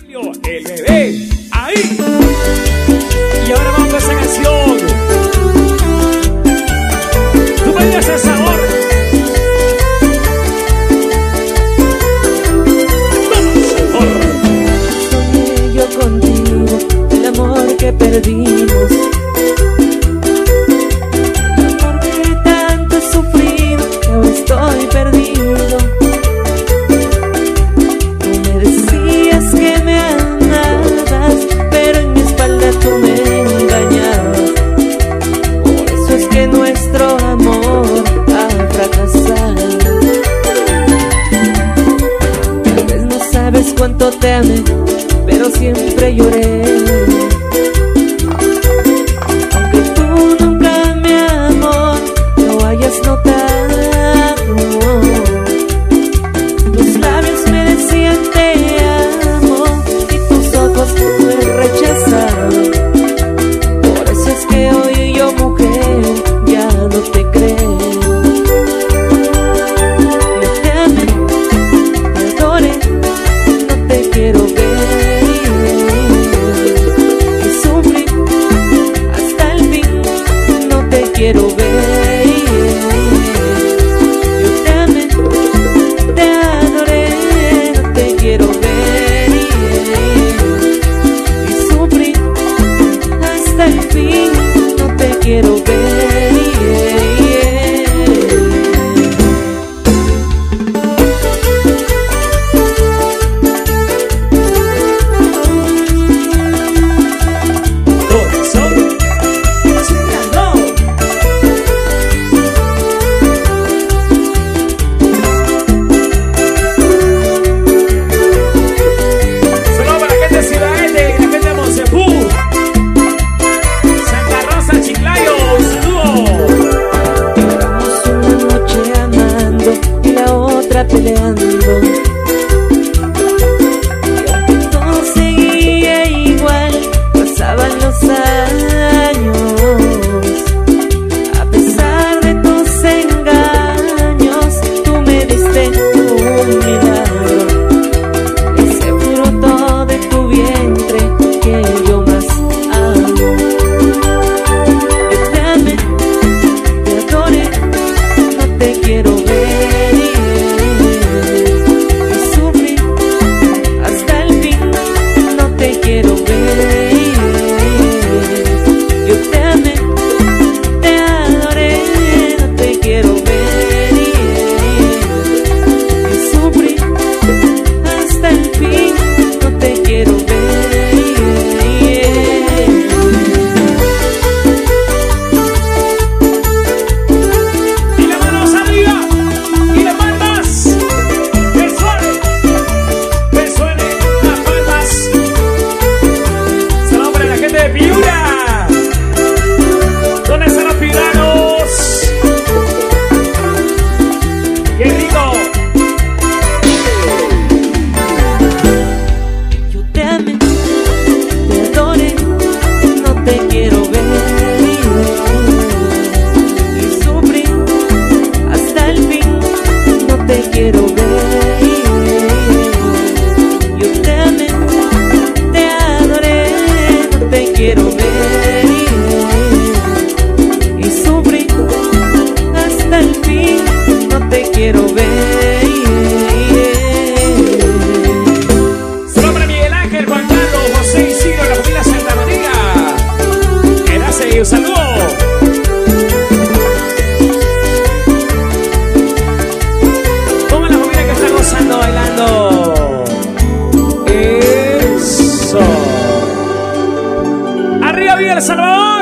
El bebé, ahí. Y ahora vamos con esa canción. Tú me das el sabor. Soñé yo contigo, el amor que perdimos, el amor que tanto he sufrido, que ahora estoy perdido. Tú me decías que me amabas, pero en mi espalda tú me engañabas. Por eso es que nuestro amor ha fracasado. Tal vez no sabes cuánto te amé, pero siempre lloré. Aunque tú nunca, mi amor, lo hayas notado, tus labios me decían te amo y tus ojos me rechazaron. Por eso es que hoy yo, mujer, ya no te creo. Yo te amé, te adoré, no te quiero ver. Quiero ver. Yo te amé, te adoré, no te quiero ver. Y sufrí hasta el fin, no te quiero ver. Peleando, y aunque todo seguía igual, pasaban los años. A pesar de tus engaños, tú me diste un milagro, ese fruto de tu vientre que yo más amo. Yo te amé, te adoré, no te quiero ver. Quiero ver. Yo te amé, te adoré, no te quiero ver. Y sufrí hasta el fin, no te quiero ver. Y las manos arriba, y las palmas, que suene las palmas. De Piura, ¿dónde están los piuranos? ¡Qué rico! Yo te amé, te adoré, no te quiero ver. Y sufrí hasta el fin, no te quiero ver. Yo te amé, te adoré, no te quiero ver. Y sufrí hasta el fin, no te quiero ver. Solo para Miguel Ángel, Juan Carlos, José Isidro, la familia Santa María. Gracias y un saludo. Toda la familia que está gozando, bailando. Eso. Arriba, Villa El Salvador.